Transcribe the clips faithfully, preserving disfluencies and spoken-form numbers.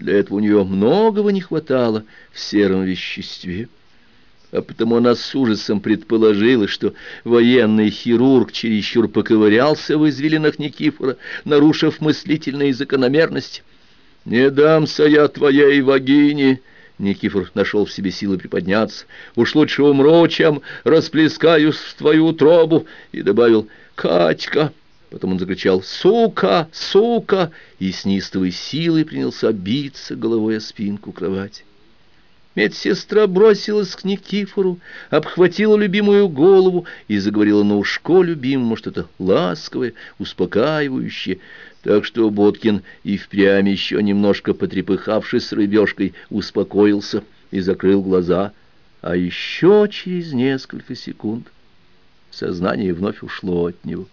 Для этого у нее многого не хватало в сером веществе. А потому она с ужасом предположила, что военный хирург чересчур поковырялся в извилинах Никифора, нарушив мыслительные закономерности. «Не дамся я твоей вагине!» Никифор нашел в себе силы приподняться. «Уж лучше умру, чем расплескаюсь в твою утробу!» И добавил: «Катька!» Потом он закричал: «Сука! Сука!» и с неистовой силой принялся биться головой о спинку кровати. Медсестра бросилась к Никифору, обхватила любимую голову и заговорила на ушко любимому что-то ласковое, успокаивающее, так что Боткин и впрямь, еще немножко потрепыхавшись с рыбешкой, успокоился и закрыл глаза, а еще через несколько секунд сознание вновь ушло от него.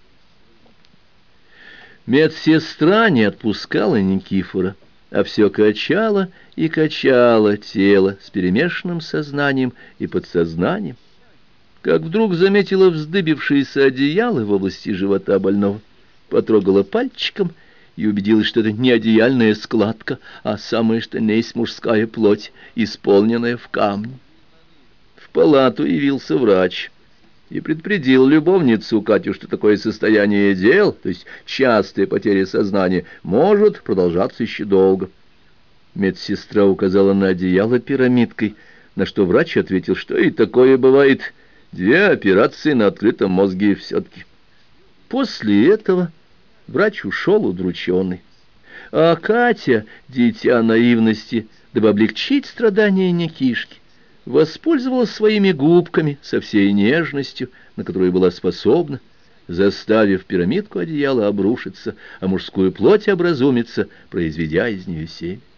Медсестра не отпускала Никифора, а все качало и качало тело с перемешанным сознанием и подсознанием, как вдруг заметила вздыбившееся одеяло в области живота больного, потрогала пальчиком и убедилась, что это не одеяльная складка, а самая что ни есть мужская плоть, исполненная в камне. В палату явился врач и предупредил любовницу Катю, что такое состояние дел, то есть частая потеря сознания, может продолжаться еще долго. Медсестра указала на одеяло пирамидкой, на что врач ответил, что и такое бывает, две операции на открытом мозге все-таки. После этого врач ушел удрученный, а Катя, дитя наивности, дабы облегчить страдания Никишки, воспользовалась своими губками со всей нежностью, на которую была способна, заставив пирамидку одеяла обрушиться, а мужскую плоть образумиться, произведя из нее семя.